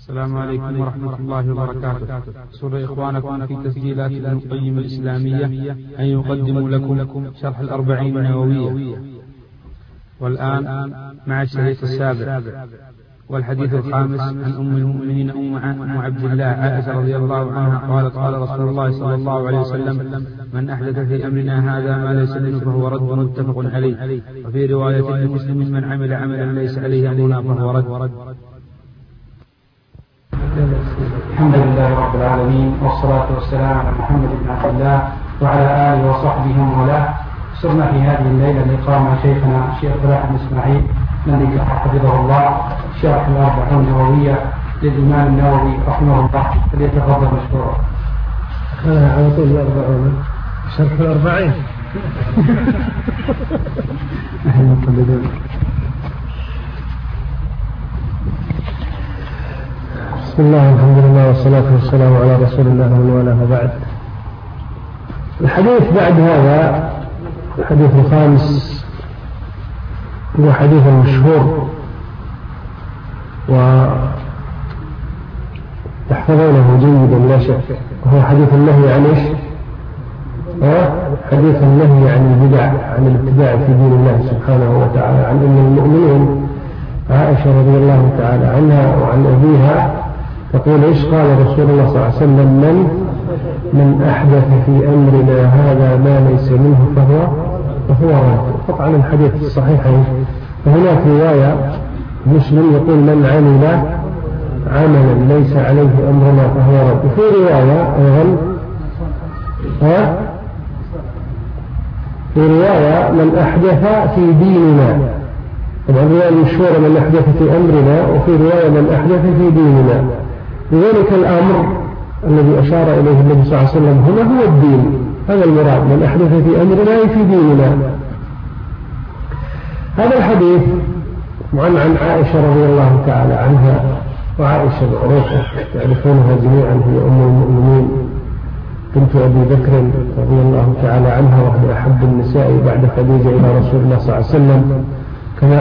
السلام عليكم ورحمة الله وبركاته. سر إخوانكم في تسجيلات ابن القيم الإسلامية أن يقدموا لكم شرح الأربعين النووية، والآن مع الشريط السابع والحديث الخامس عن أم المؤمنين أم عبد الله عائشة رضي الله عنها قالت: قال رسول الله صلى الله عليه وسلم: من أحدث في أمرنا هذا ما ليس منه فهو رد، متفق عليه. وفي رواية لمسلم: من عمل عملا ليس عليه أمرنا فهو رد. الحمد لله رب العالمين، والصلاة والسلام على محمد بن عبد الله وعلى آله وصحبه ومن والاه. صرنا في هذه الليلة اللقاء مع شيخنا الشيخ فلاح بن إسماعيل الذي حفظه الله شرح الأربعين النووية للإمام النووي رحمه الله، فليتفضل مشكورا. على طول الأربعين شرح الأربعين. بسم الله الحمد لله والصلاة والسلام على رسول الله ومن والاه، بعد. الحديث بعد هذا الحديث الخامس هو حديث مشهور وتحفظونه جيدا لا شك، وهو حديث النهي عن ايش؟ حديث النهي عن البدع، عن الابتداع في دين الله سبحانه وتعالى، عن أم المؤمنين عائشة رضي الله تعالى عنها وعن أبيها تقول: ايش قال رسول الله صلى الله عليه وسلم: من أحدث في أمرنا هذا ما ليس منه فهو رد. طبعا الحديث الصحيحين، فهناك رواية مسلم يقول: من عمل عملا ليس عليه أمرنا فهو رد. وفي رواية أيضا في رواية: من أحدث في ديننا. طبعا الرواية المشهورة: من أحدث في أمرنا، وفي رواية: من أحدث في ديننا. لذلك الأمر الذي أشار إليه النبي صلى الله عليه وسلم هنا هو الدين، هذا المراد: من أحدث في أمرنا في ديننا. هذا الحديث عن عائشة رضي الله تعالى عنها، وعائشة معروفة تعرفونها جميعا، هي أم المؤمنين بنت أبي بكر رضي الله تعالى عنها، وهي أحب النساء بعد خديجة إلى رسول الله صلى الله عليه وسلم، كما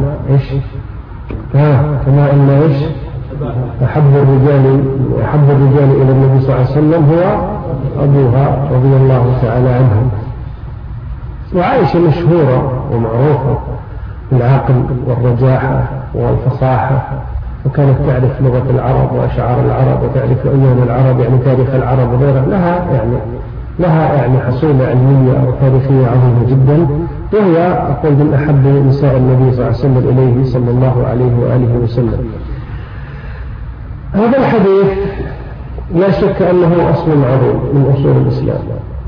أن أحب الرجال إلى النبي صلى الله عليه وسلم هو أبوها رضي الله تعالى عنها. وعائشة مشهورة ومعروفة بالعقل والرجاحة والفصاحة، وكانت تعرف لغة العرب وأشعار العرب، وتعرف أيام العرب، يعني تاريخ العرب وغيرها. لها حصيلة علمية وتاريخية عظيمة جدا، وهي أقول من أحب نساء النبي صلى الله عليه وسلم إليه صلى الله عليه وآله وسلم. هذا الحديث لا شك أنه أصل عظيم من أصول الإسلام.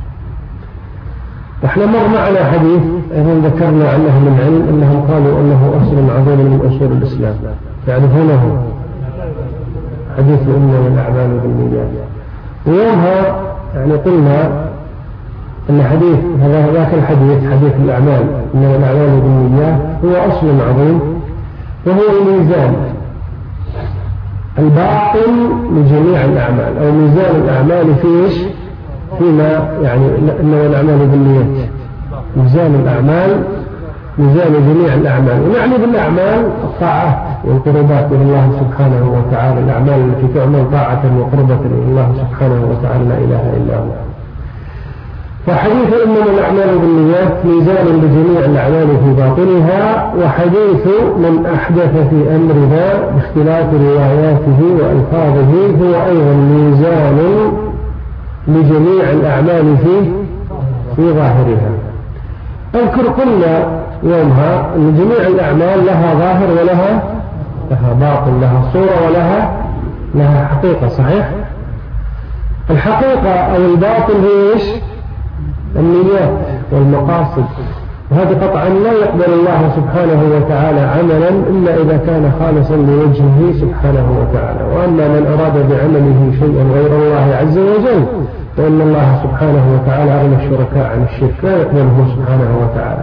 نحن مر معنا حديث أيضا ذكرنا عن أهل العلم أنهم قالوا أنه أصل عظيم من أصول الإسلام، تعرفونه؟ حديث إنما الأعمال بالنيات. ويومها قلنا أن حديث ذاك الحديث حديث الأعمال إنما الأعمال بالنيات هو أصل عظيم، وهو الميزان الباطل لجميع الأعمال، أو ميزان الأعمال فيما إنما الأعمال بالنيات. ميزان الأعمال ميزان جميع الأعمال، ونعني بالأعمال الطاعات والقربات إلى الله سبحانه وتعالى، الأعمال التي تعمل طاعة وقربة إلى الله سبحانه وتعالى لا إله إلا هو. فحديث إنما الأعمال بالنيات ميزان لجميع الأعمال في باطنها، وحديث من أحدث في أمرنا باختلاف رواياته وألفاظه هو أيضا ميزان لجميع الأعمال في ظاهرها. أذكر قلنا يومها أن جميع الأعمال لها ظاهر ولها باطن، لها صورة ولها حقيقة. صحيح؟ الحقيقة أو الباطن هي إيش؟ النيات والمقاصد، وهذا قطعا لا يقبل الله سبحانه وتعالى عملا إلا إذا كان خالصا لوجهه سبحانه وتعالى. وأما من أراد بعمله شيئا غير الله عز وجل فإن الله سبحانه وتعالى أغنى الشركاء عن الشرك، لا يقبله سبحانه وتعالى.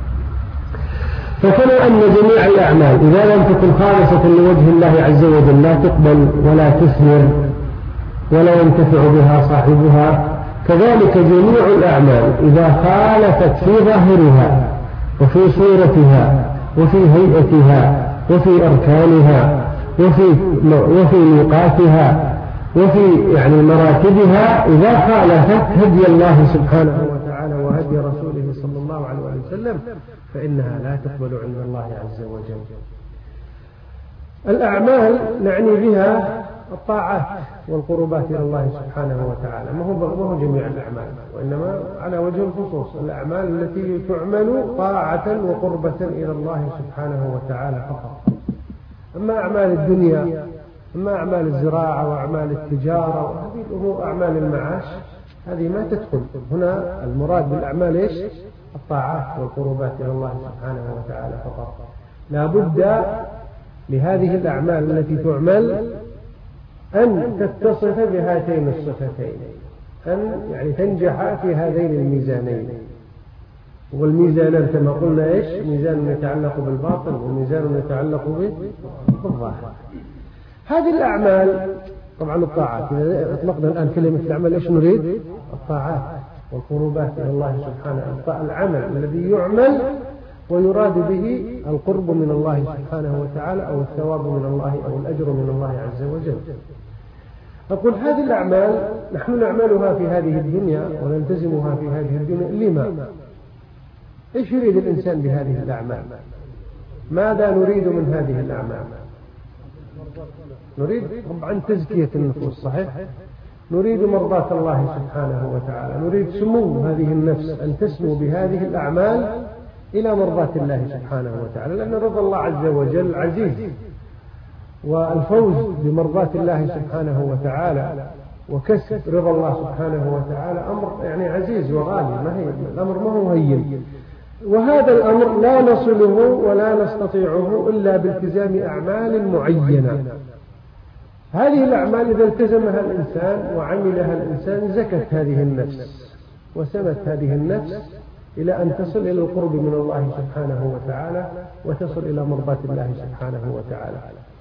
فكما أن جميع الأعمال إذا لم تكن خالصة لوجه الله عز وجل لا تقبل ولا تثمر ولا ينتفع بها صاحبها، كذلك جميع الأعمال إذا خالفت في ظاهرها وفي صورتها وفي هيئتها وفي أركانها وفي ميقاتها وفي يعني مراتبها إذا خالفت هدي الله سبحانه وتعالى وهدي رسوله صلى الله عليه وسلم فإنها لا تقبل عند الله عز وجل. الأعمال نعني بها الطاعات والقربات إلى الله سبحانه وتعالى، ما هو جميع الأعمال، وإنما على وجه الخصوص الأعمال التي تعمل طاعة وقربة إلى الله سبحانه وتعالى فقط. أما أعمال الدنيا، أما أعمال الزراعة وأعمال التجارة وهذه الأمور أعمال المعاش هذه ما تدخل هنا. المراد بالأعمال إيش؟ الطاعات والقربات إلى الله سبحانه وتعالى فقط. لا بد لهذه الأعمال التي تعمل أن تتصف بهاتين الصفتين، أن يعني تنجح في هذين الميزانين. والميزانان كما قلنا إيش؟ ميزان يتعلق بالباطن وميزان يتعلق بالظاهر. هذه الأعمال طبعا الطاعات، إذا أطلقنا الآن كلمة الأعمال إيش نريد؟ الطاعات والقربات إلى الله سبحانه، العمل الذي يعمل ويراد به القرب من الله سبحانه وتعالى أو الثواب من الله أو الأجر من الله عز وجل. أقول هذه الأعمال نحن نعملها في هذه الدنيا ونلتزمها في هذه الدنيا. لما؟ إيش يريد الإنسان بهذه الأعمال؟ ماذا نريد من هذه الأعمال؟ نريد طبعا تزكية النفوس، صحيح؟ نريد مرضاة الله سبحانه وتعالى، نريد سمو هذه النفس أن تسمو بهذه الأعمال إلى مرضاة الله سبحانه وتعالى، لأن رضا الله عز وجل عزيز، والفوز بمرضاة الله سبحانه وتعالى وكسب رضا الله سبحانه وتعالى أمر يعني عزيز وغالي، الأمر ما هو هين. وهذا الأمر لا نصله ولا نستطيعه إلا بالتزام أعمال معينة. هذه الأعمال إذا التزمها الإنسان وعملها الإنسان زكت هذه النفس وسمت هذه النفس إلى أن تصل إلى القرب من الله سبحانه وتعالى وتصل إلى مرضاة الله سبحانه وتعالى.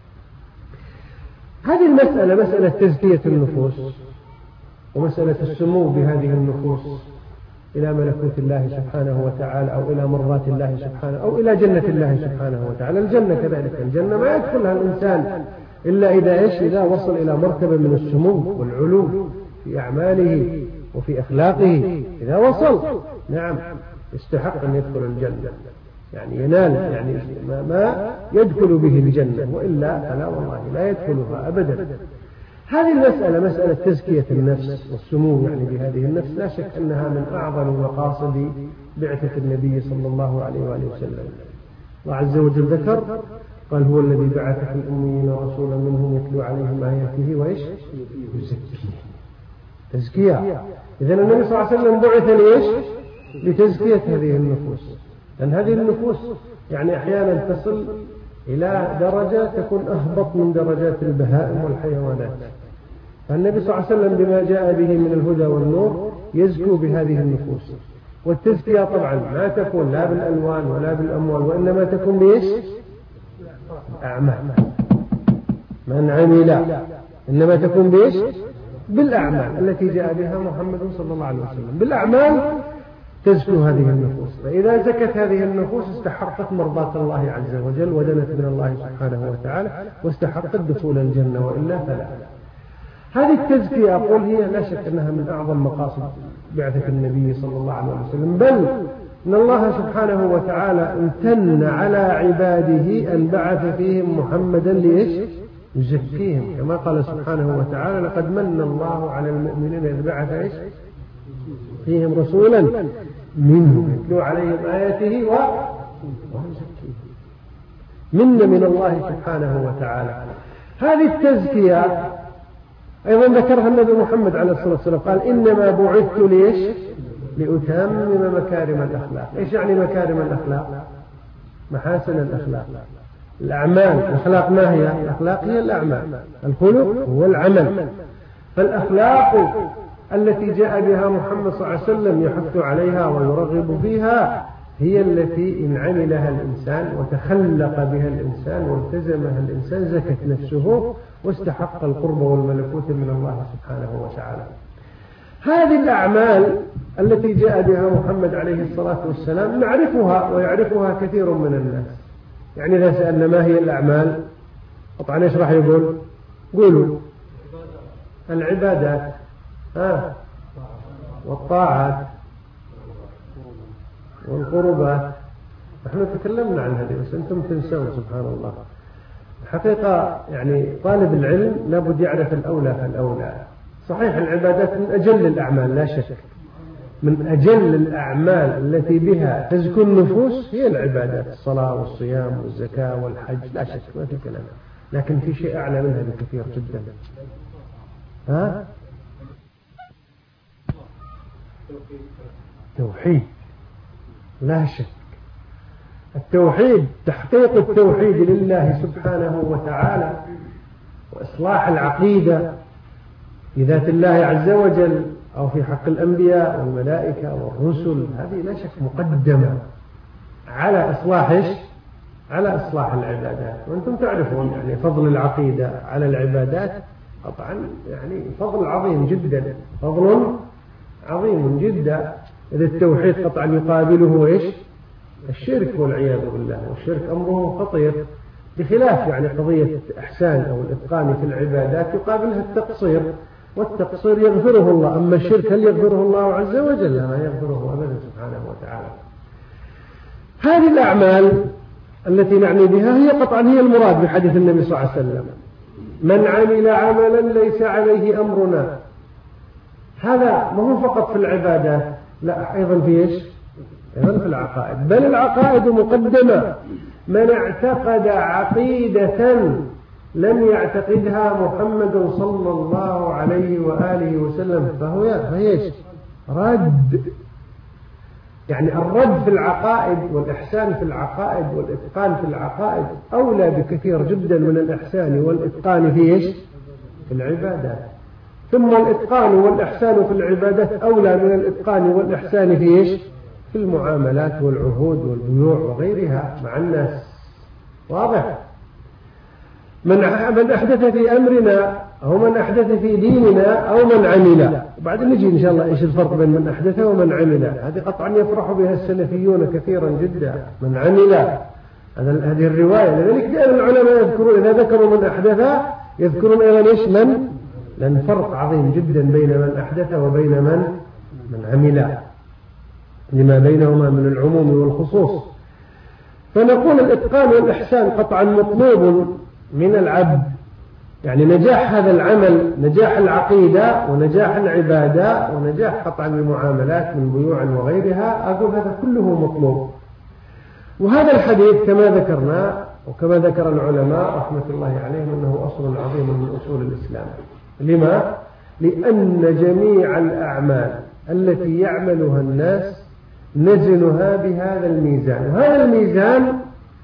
هذه المسألة مسألة تزكية النفوس ومسألة السمو بهذه النفوس إلى ملكوت الله سبحانه وتعالى أو إلى مرضاة الله سبحانه أو إلى جنة الله سبحانه وتعالى. الجنة كذلك، الجنة ما يدخلها الإنسان إلا إذا وصل إلى مرتبة من السمو والعلو في أعماله وفي أخلاقه. إذا وصل نعم يستحق أن يدخل الجنة، يعني ينال يعني ما يدخل به الجنة، وإلا فلا والله لا يدخلها أبدا. هذه المسألة مسألة تزكية النفس والسمو يعني بهذه النفس، لا شك أنها من أعظم مقاصد بعثة النبي صلى الله عليه وآله وسلم. الله عز وجل ذكر قال هو الذي بعث في الأميين رسولا منهم يتلو عليهم آياته وإيش يزكيهم. تزكية. إذن النبي صلى الله عليه وسلم بعث لإيش؟ لتزكية هذه النفوس، لأن هذه النفوس يعني أحيانا تصل إلى درجة تكون أهبط من درجات البهائم والحيوانات. فالنبي صلى الله عليه وسلم بما جاء به من الهدى والنور يزكو بهذه النفوس. والتزكية طبعا لا تكون لا بالألوان ولا بالأموال، وإنما تكون بإيش؟ أعمال. من عمل إنما تكون بإيش؟ بالأعمال التي جاء بها محمد صلى الله عليه وسلم. بالأعمال تزكو هذه النفوس، فإذا زكت هذه النفوس استحقت مرضاة الله عز وجل ودنت من الله سبحانه وتعالى واستحقت دخول الجنة، وإلا فلا. هذه التزكية أقول هي لا شك أنها من أعظم مقاصد بعثة النبي صلى الله عليه وسلم، بل إن الله سبحانه وتعالى امتن على عباده أن بعث فيهم محمدا ليش؟ يزكيهم، كما قال سبحانه وتعالى لقد من الله على المؤمنين إذ بعث إيش؟ فيهم رسولا منهم يتلو عليهم آياته ويزكيهم. من الله سبحانه وتعالى. هذه التزكية أيضا ذكرها النبي محمد عليه الصلاة والسلام، قال إنما بعثت ليش؟ لأتمم مكارم الأخلاق. إيش يعني مكارم الأخلاق؟ محاسن الأخلاق. الأعمال، الأخلاق ما هي؟ الأخلاق هي الأعمال، الخلق هو العمل. فالأخلاق التي جاء بها محمد صلى الله عليه وسلم يحث عليها ويرغب فيها هي التي إن عملها الإنسان وتخلق بها الإنسان والتزمها الإنسان زكت نفسه واستحق القرب والملكوت من الله سبحانه وتعالى. هذه الأعمال التي جاء بها محمد عليه الصلاة والسلام نعرفها ويعرفها كثير من الناس. يعني إذا سألنا ما هي الأعمال قطعا إيش راح يقول؟ قولوا العبادات والطاعات والقربات. نحن تكلمنا عن هذه بس أنتم تنسون سبحان الله. الحقيقة يعني طالب العلم لابد يعرف الأولى فالأولى. صحيح العبادات من أجل الأعمال لا شك، من أجل الأعمال التي بها تزكو النفوس هي العبادات، الصلاة والصيام والزكاة والحج لا شك ما في كلام، لكن في شيء أعلى منها بكثير جدا. توحيد لا شك. التوحيد تحقيق التوحيد لله سبحانه وتعالى وإصلاح العقيدة في ذات الله عز وجل أو في حق الأنبياء والملائكة والرسل، هذه لا شك مقدمة على على إصلاح العبادات. وأنتم تعرفون يعني فضل العقيدة على العبادات قطعا يعني فضل عظيم جدا، فضل عظيم جدا. إذا التوحيد قطعا يقابله الشرك والعياذ بالله، والشرك أمره خطير، بخلاف يعني قضية إحسان أو الإتقان في العبادات يقابلها التقصير، والتقصير يغفره الله. أما الشرك هل يغفره الله عز وجل؟ لا يغفره أبدا سبحانه وتعالى. هذه الأعمال التي نعني بها هي قطعا هي المراد بحديث النبي صلى الله عليه وسلم: من عمل عملا ليس عليه أمرنا. هذا ما هو فقط في العبادات، لا أيضا في أيضا في العقائد، بل العقائد مقدمة. من اعتقد عقيدة لم يعتقدها محمد صلى الله عليه وآله وسلم فهي رد. يعني الرد في العقائد والإحسان في العقائد والإتقان في العقائد أولى بكثير جدا من الإحسان والإتقان في العبادات. ثم الإتقان والإحسان في العبادات أولى من الإتقان والإحسان في المعاملات والعهود والبيوع وغيرها مع الناس. واضح؟ من أحدث في أمرنا أو من أحدث في ديننا أو من عمل. وبعدين نجي إن شاء الله إيش الفرق بين من أحدث ومن عمل. هذه قطعا يفرح بها السلفيون كثيرا جدا. من عمل هذه الرواية، لذلك كان العلماء يذكرون إذا ذكروا من أحدث يذكرون أيضا إيش لأن فرق عظيم جدا بين من أحدث وبين من عمل، لما بينهما من العموم والخصوص. فنقول الإتقان والإحسان قطعا مطلوب من العبد، يعني نجاح هذا العمل، نجاح العقيدة ونجاح العبادة ونجاح قطعا المعاملات من بيوع وغيرها، أقول هذا كله مطلوب. وهذا الحديث كما ذكرنا وكما ذكر العلماء رحمة الله عليهم أنه أصل عظيم من أصول الإسلام. لما؟ لأن جميع الأعمال التي يعملها الناس نزنها بهذا الميزان، وهذا الميزان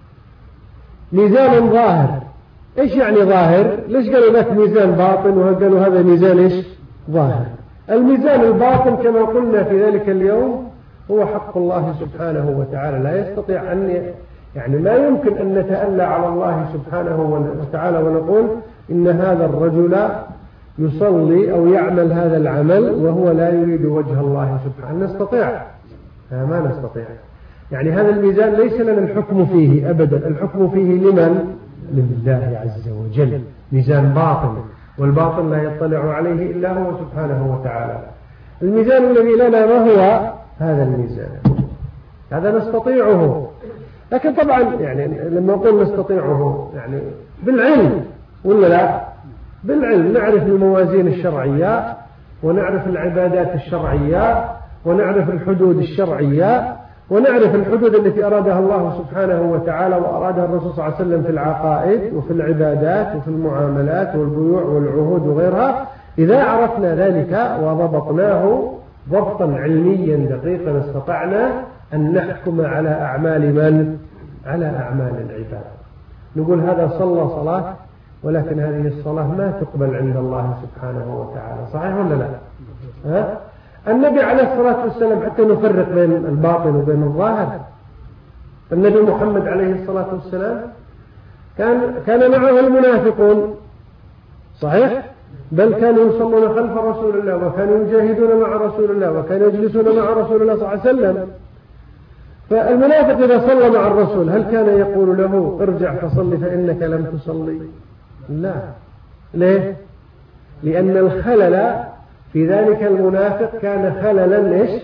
ميزان ظاهر. إيش يعني ظاهر؟ ليش قالوا ذاك ميزان باطن وقالوا هذا ميزان ظاهر؟ الميزان الباطن كما قلنا في ذلك اليوم هو حق الله سبحانه وتعالى. لا يستطيع أن يعني ما يمكن أن نتألى على الله سبحانه وتعالى ونقول إن هذا الرجل يصلي أو يعمل هذا العمل وهو لا يريد وجه الله سبحانه. نستطيع؟ ما نستطيع. يعني هذا الميزان ليس لنا الحكم فيه أبدا، الحكم فيه لمن؟ لله عز وجل. ميزان باطن، والباطن لا يطلع عليه إلا هو سبحانه وتعالى. الميزان الذي لنا ما هو؟ هذا الميزان، هذا نستطيعه. لكن طبعا يعني لما نقول نستطيعه يعني بالعلم ولا لا؟ بالعلم نعرف الموازين الشرعية ونعرف العبادات الشرعية ونعرف الحدود الشرعية ونعرف الحدود التي أرادها الله سبحانه وتعالى وأرادها الرسول صلى الله عليه وسلم في العقائد وفي العبادات وفي المعاملات والبيوع والعهود وغيرها. إذا عرفنا ذلك وضبطناه ضبطا علميا دقيقا استطعنا أن نحكم على أعمال على أعمال العباد. نقول هذا صلى صلاة ولكن هذه الصلاة ما تقبل عند الله سبحانه وتعالى. صحيح ولا لا؟ النبي عليه الصلاة والسلام حتى نفرق بين الباطن وبين الظاهر، النبي محمد عليه الصلاة والسلام كان معه المنافقون، صحيح؟ بل كانوا يصلون خلف رسول الله وكانوا يجاهدون مع رسول الله وكانوا يجلسون مع رسول الله صلى الله عليه وسلم. فالمنافق إذا صلى مع الرسول هل كان يقول له ارجع فصلي فإنك لم تصلي؟ لا. ليه؟ لأن الخلل في ذلك المنافق كان خللا إيش؟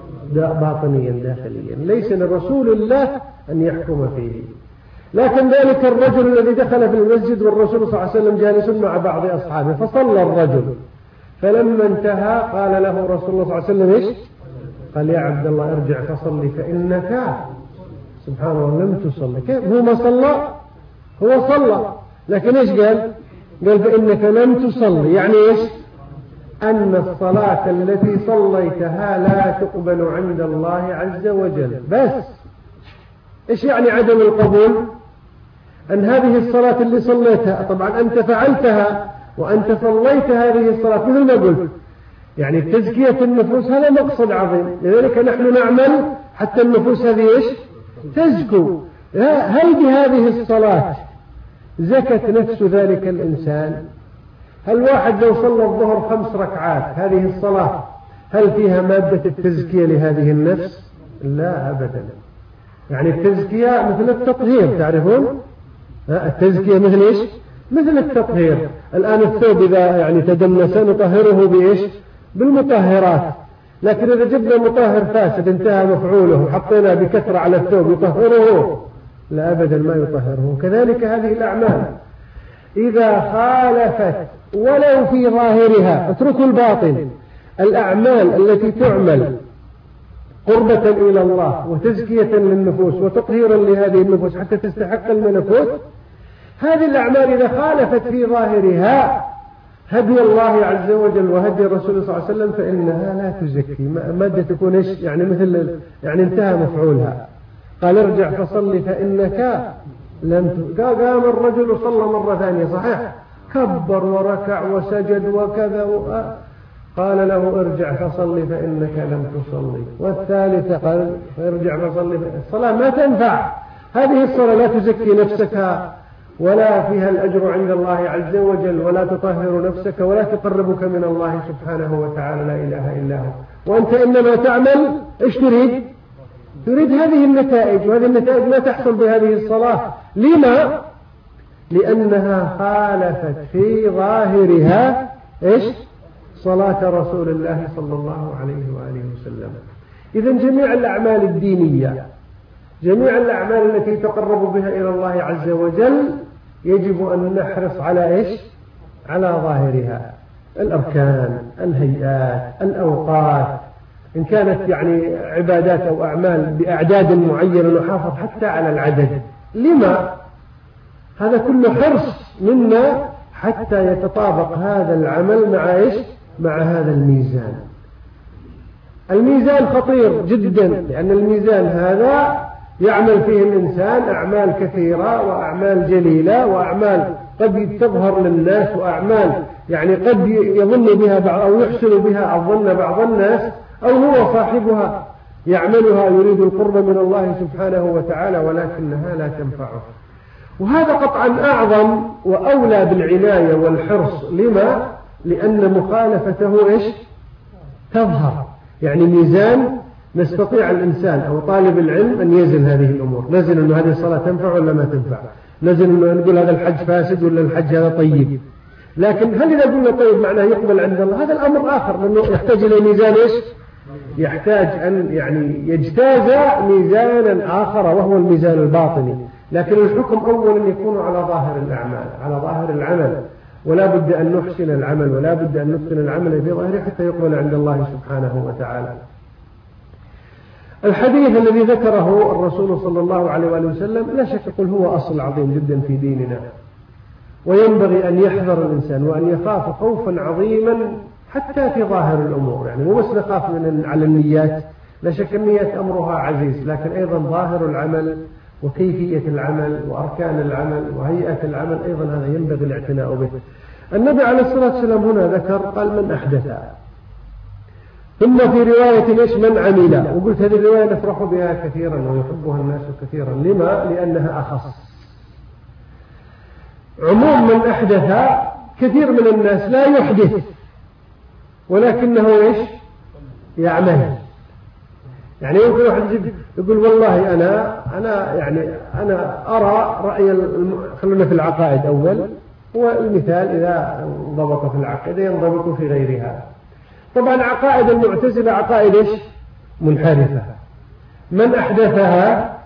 باطنيا داخليا، ليس لرسول الله أن يحكم فيه. لكن ذلك الرجل الذي دخل في المسجد والرسول صلى الله عليه وسلم جالس مع بعض أصحابه، فصلى الرجل، فلما انتهى قال له رسول الله صلى الله عليه وسلم إيش؟ قال يا عبد الله ارجع فصلي فإنك سبحان الله لم تصلي. كيف هو ما صلى؟ هو صلى، لكن إيش قال؟ قال فإنك لم تصلي، يعني إيش؟ أن الصلاة التي صليتها لا تقبل عند الله عز وجل. بس إيش يعني عدم القبول؟ أن هذه الصلاة اللي صليتها، طبعا أنت فعلتها وأنت صليت هذه الصلاة مثل ما قلت، يعني تزكية النفوس هذا مقصد عظيم، لذلك نحن نعمل حتى النفوس هذه إيش؟ تزكو. هل بهذه الصلاة زكت نفس ذلك الإنسان؟ هل واحد لو صلى الظهر 5 ركعات هذه الصلاة هل فيها مادة التزكية لهذه النفس؟ لا أبدا. يعني التزكية مثل التطهير، تعرفون التزكية مثل إيش؟ مثل التطهير. الآن الثوب إذا يعني تدنس نطهره بإيش؟ بالمطهرات، لكن إذا جبنا مطهر فاسد انتهى مفعوله وحطينا بكثرة على الثوب يطهره؟ لا أبدا ما يطهره. كذلك هذه الأعمال إذا خالفت ولو في ظاهرها، اتركوا الباطن، الأعمال التي تعمل قربة إلى الله وتزكية للنفوس وتطهيرا لهذه النفوس حتى تستحق الملكوت، هذه الأعمال إذا خالفت في ظاهرها هدي الله عز وجل وهدي الرسول صلى الله عليه وسلم فإنها لا تزكي، مادة تكون إيش؟ يعني مثل يعني انتهى مفعولها. قال ارجع فصلي فإنك لم قام الرجل وصلى مرة ثانية صحيح، كبر وركع وسجد وكذا قال له ارجع فصلي فإنك لم تصلي. والثالثة قال ارجع فصلي. الصلاة ما تنفع، هذه الصلاة لا تزكي نفسك ولا فيها الأجر عند الله عز وجل ولا تطهر نفسك ولا تقربك من الله سبحانه وتعالى، لا إله إلا هو. وأنت إنما تعمل إيش تريد؟ تريد هذه النتائج، وهذه النتائج لا تحصل بهذه الصلاة. لما؟ لأنها خالفت في ظاهرها إيش؟ صلاة رسول الله صلى الله عليه وآله وسلم. إذن جميع الأعمال الدينية، جميع الأعمال التي تقرب بها إلى الله عز وجل يجب أن نحرص على إيش؟ على ظاهرها، الأركان، الهيئات، الأوقات، إن كانت يعني عبادات أو أعمال بأعداد معينة نحافظ حتى على العدد. لما؟ هذا كله حرص منا حتى يتطابق هذا العمل مع إيش؟ مع هذا الميزان. الميزان خطير جدا، لأن الميزان هذا يعمل فيه الإنسان أعمال كثيرة وأعمال جليلة وأعمال قد تظهر للناس وأعمال يعني قد يظن بها بعض أو يحسن بها الظن بعض الناس، أو هو صاحبها يعملها يريد القرب من الله سبحانه وتعالى ولكنها لا تنفعه. وهذا قطعا أعظم وأولى بالعناية والحرص. لما؟ لأن مخالفته إيش؟ تظهر. يعني ميزان نستطيع الإنسان أو طالب العلم أن يزن هذه الأمور، نزن أن هذه الصلاة تنفع ولا ما تنفع، نزن أنه نقول هذا الحج فاسد ولا الحج هذا طيب. لكن هل إذا قلنا طيب معناه يقبل عند الله؟ هذا الأمر آخر، لأنه يحتاج إلى ميزان إيش؟ يحتاج أن يعني يجتاز ميزانا آخر وهو الميزان الباطني. لكن الحكم أولا يكون على ظاهر الأعمال، على ظاهر العمل، ولا بد أن نحسن العمل ولا بد أن نحسن العمل في ظاهره حتى يقبل عند الله سبحانه وتعالى. الحديث الذي ذكره الرسول صلى الله عليه وآله وسلم لا شك يقول هو أصل عظيم جدا في ديننا، وينبغي أن يحذر الإنسان وأن يخاف خوفا عظيما حتى في ظاهر الأمور. يعني مو بس نخاف على النيات، لا شك النيات أمرها عزيز، لكن أيضا ظاهر العمل وكيفية العمل وأركان العمل وهيئة العمل أيضا هذا ينبغي الاعتناء به. النبي عليه الصلاة والسلام هنا ذكر قال من أحدث، ثم في رواية إيش؟ من عمل. وقلت هذه الرواية نفرح بها كثيرا ويحبها الناس كثيرا. لما؟ لأنها أخص. عموم من أحدث، كثير من الناس لا يحدث ولكنه إيش؟ يعمل. يعني يمكن واحد يقول والله أنا أرى رأي خلونا في العقائد أول، والمثال إذا انضبط في العقيدة ينضبط في غيرها. طبعا عقائد المعتزلة عقائد منحرفة. من أحدثها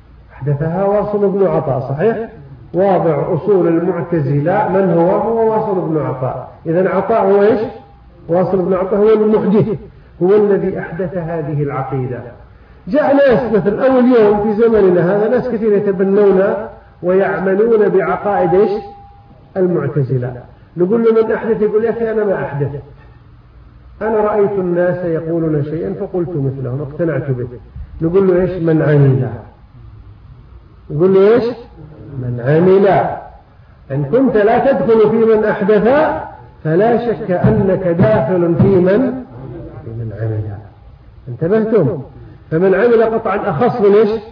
واصل بن عطاء، صحيح؟ واضع أصول المعتزلة من هو واصل بن عطاء. إذن عطاء هو إيش؟ واصل بن عطاء هو المحدث، هو الذي أحدث هذه العقيدة. جاء ناس مثل أول يوم في زمننا هذا ناس كثير يتبنون ويعملون بعقائد إيش؟ المعتزلة. نقول له من أحدث؟ يقول يا أخي أنا ما أحدث، أنا رأيت الناس يقولون شيئا فقلت مثلهم اقتنعت به. نقول له إيش؟ من عمل. يقول له إيش؟ من عمل. إن كنت لا تدخل في من أحدث فلا شك أنك داخل في من عمل. انتبهتم؟ فمن عمل قطعا أخص من إيش؟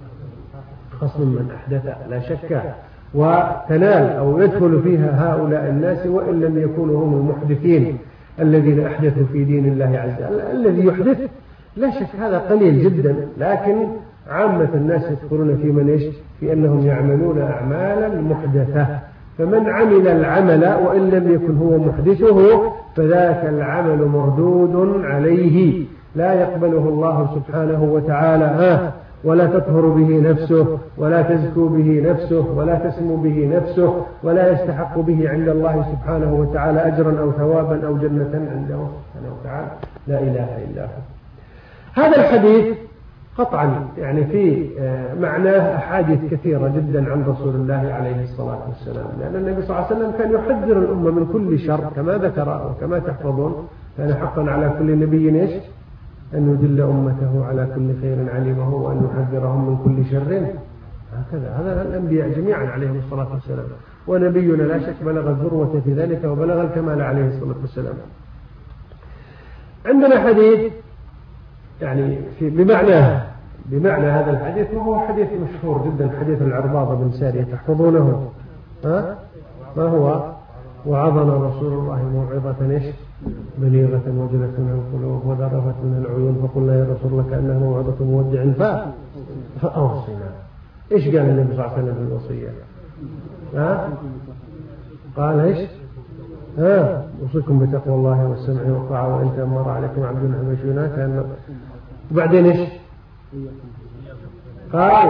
أخص من أحدث لا شك، وتنال أو يدخل فيها هؤلاء الناس وإن لم يكونوا هم المحدثين الذين أحدثوا في دين الله عز وجل. الذي يحدث لا شك هذا قليل جدا، لكن عامة الناس يدخلون في من إيش؟ في أنهم يعملون أعمالا محدثة. فمن عمل العمل وإن لم يكن هو محدثه فذاك العمل مردود عليه، لا يقبله الله سبحانه وتعالى، ولا تطهر به نفسه ولا تزكو به نفسه ولا تسمو به نفسه ولا يستحق به عند الله سبحانه وتعالى أجرا أو ثوابا أو جنة عنده سبحانه وتعالى، لا إله إلا هو. هذا الحديث قطعا يعني في معناه أحاديث كثيرة جدا عن رسول الله عليه الصلاة والسلام، لأن النبي صلى الله عليه وسلم كان يحذر الأمة من كل شر كما ذكر وكما تحفظون. كان حقا على كل نبي إيش؟ أن يدل أمته على كل خير علمه وأن يحذرهم من كل شر. هكذا هذا الأنبياء جميعا عليهم الصلاة والسلام، ونبينا لا شك بلغ الذروة في ذلك وبلغ الكمال عليه الصلاة والسلام. عندنا حديث يعني بمعنى هذا الحديث، وهو حديث مشهور جدا، حديث العرباض بن سارية، تحفظونه؟ ما هو؟ وعظنا رسول الله موعظة إيش؟ بليغة وجلة من القلوب وذرفت من العيون، فقلنا يا رسول الله كأنه موعظة مودع فأوصنا. إيش قال النبي صلى الله عليه وسلم في الوصية؟ قال إيش؟ أوصيكم بتقوى الله والسمع والطاعة وإن تأمر عليكم عبد حبشينا كأنه. وبعدين إيش؟ قال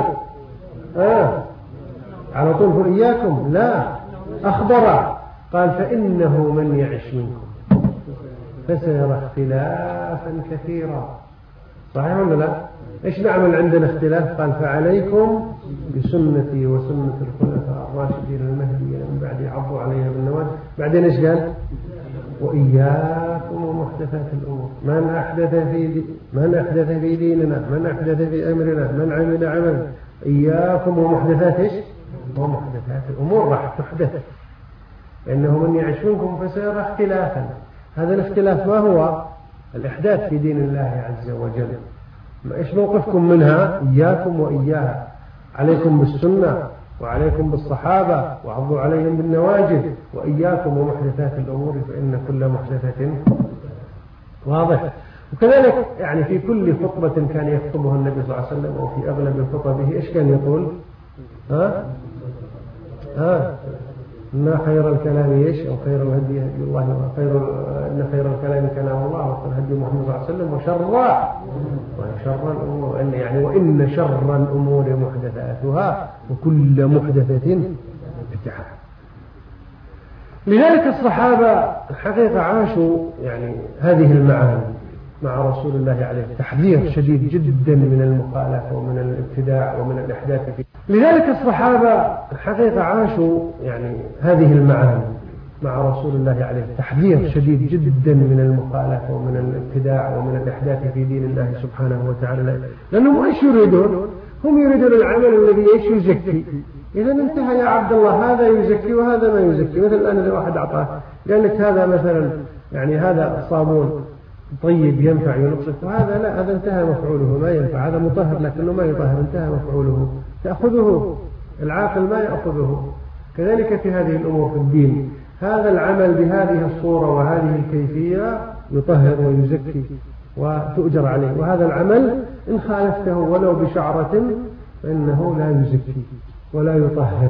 على طول إياكم، لا أخبر، قال فإنه من يعش منكم فسيرى اختلافا كثيرا. صحيح ولا لا؟ إيش نعمل عندنا اختلاف؟ قال فعليكم بسنتي وسنة الخلفاء الراشدين المهديين من بعدي عضوا عليها بالنواجذ. بعدين إيش قال؟ وإياكم ومحدثات الأمور، من أحدث في ديننا، من أحدث في أمرنا، من عمل عملا. إياكم ومحدثات إيش؟ ومحدثات الأمور راح تحدث، لأنه من يعش منكم فسيرى اختلافا. هذا الاختلاف ما هو؟ الإحداث في دين الله عز وجل. إيش موقفكم منها؟ إياكم وإياها، عليكم بالسنة وعليكم بالصحابة وعضوا عليهم بالنواجذ، وإياكم ومحدثات الأمور فإن كل محدثة واضح. وكذلك يعني في كل خطبة كان يخطبها النبي صلى الله عليه وسلم أو في أغلب خطبه إيش كان يقول؟ إن خير الكلام إيش؟ أو خير الهدي هدي الله، إن خير الكلام كلام الله وخير الهدي محمد صلى الله عليه وسلم وشر الأمور يعني وإن شر الأمور محدثاتها وكل محدثة بدعة. لذلك الصحابة الحقيقة عاشوا يعني هذه المعاني مع رسول الله عليه تحذير شديد جدا من المخالفة ومن الابتداع ومن الإحداث فيه. لذلك الصحابة الحقيقة عاشوا يعني هذه المعاني مع رسول الله عليه تحذير شديد جدا من المخالفة ومن الابتداع ومن الإحداث في دين الله سبحانه وتعالى، لأنهم إيش يريدون؟ هم يريدون العمل الذي إيش يزكي. إذا انتهى يا عبد الله هذا يزكي وهذا ما يزكي. مثل الآن إذا واحد أعطاه قال لك هذا مثلا يعني هذا صابون طيب ينفع ينقصك، وهذا لا، هذا انتهى مفعوله ما ينفع، هذا مطهر لكنه ما يطهر، انتهى مفعوله، تأخذه العاقل ما يأخذه. كذلك في هذه الأمور في الدين، هذا العمل بهذه الصورة وهذه الكيفية يطهر ويزكي وتؤجر عليه، وهذا العمل إن خالفته ولو بشعرة فإنه لا يزكي ولا يطهر.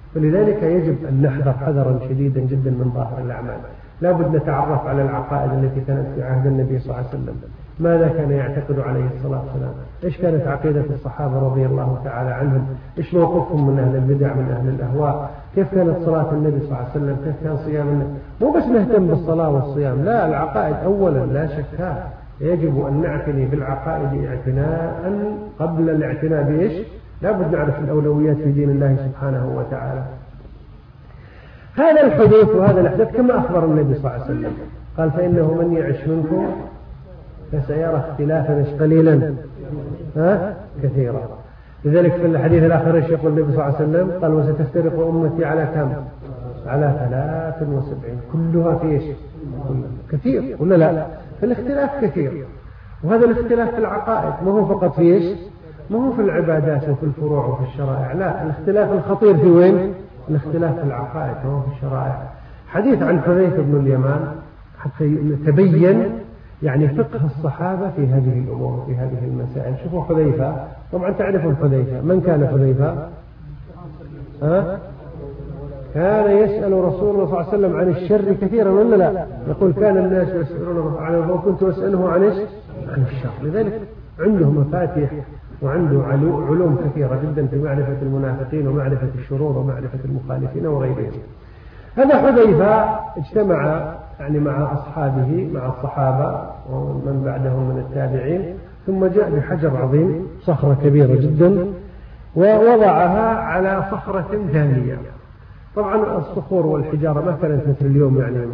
فلذلك يجب أن نحذر حذرا شديدا جدا من ظاهر الأعمال. لا بد نتعرف على العقائد التي كانت في عهد النبي صلى الله عليه وسلم، ماذا كان يعتقد عليه الصلاة والسلام، إيش كانت عقيدة الصحابة رضي الله تعالى عنهم، إيش موقفهم من أهل البدع من أهل الأهواء، كيف كانت صلاة النبي صلى الله عليه وسلم، كيف كان صيام النبي. مو بس نهتم بالصلاة والصيام، لا، العقائد أولا لا شك، يجب أن نعتني بالعقائد اعتناء قبل الاعتناء بإيش؟ لا بد نعرف الأولويات في دين الله سبحانه وتعالى. هذا الحدوث وهذا الأحداث كما أخبر النبي صلى الله عليه وسلم، قال فإنه من يعش منكم فسيرى اختلافا قليلا كثيرا. لذلك في الحديث الآخر يقول النبي صلى الله عليه وسلم قال وستفترق أمتي على كم؟ على 73 كلها في إيش؟ كثير ولا لا؟ فالاختلاف كثير، وهذا الاختلاف في العقائد ما هو فقط في إيش؟ ما هو في العبادات وفي الفروع وفي الشرائع، لا، الاختلاف الخطير في وين؟ الاختلاف في العقائد وهو في الشرائع. حديث عن حذيفة بن اليمان حتى يتبين يعني فقه الصحابة في هذه الأمور في هذه المسائل. شوفوا حذيفة، طبعا تعرفون حذيفة، من كان حذيفة؟ كان يسأل رسول الله صلى الله عليه وسلم عن الشر كثيرا ولا لا؟ يقول كان الناس يسألونه عنه وكنت أسأله عن الشر. لذلك عنده مفاتيح وعنده علوم كثيرة جدا في معرفة المنافقين ومعرفة الشرور ومعرفة المخالفين وغيرهم. هذا حذيفة اجتمع يعني مع أصحابه مع الصحابة ومن بعدهم من التابعين، ثم جاء بحجر عظيم، صخرة كبيرة جدا، ووضعها على صخرة ثانية. طبعا الصخور والحجارة ما كانت مثل اليوم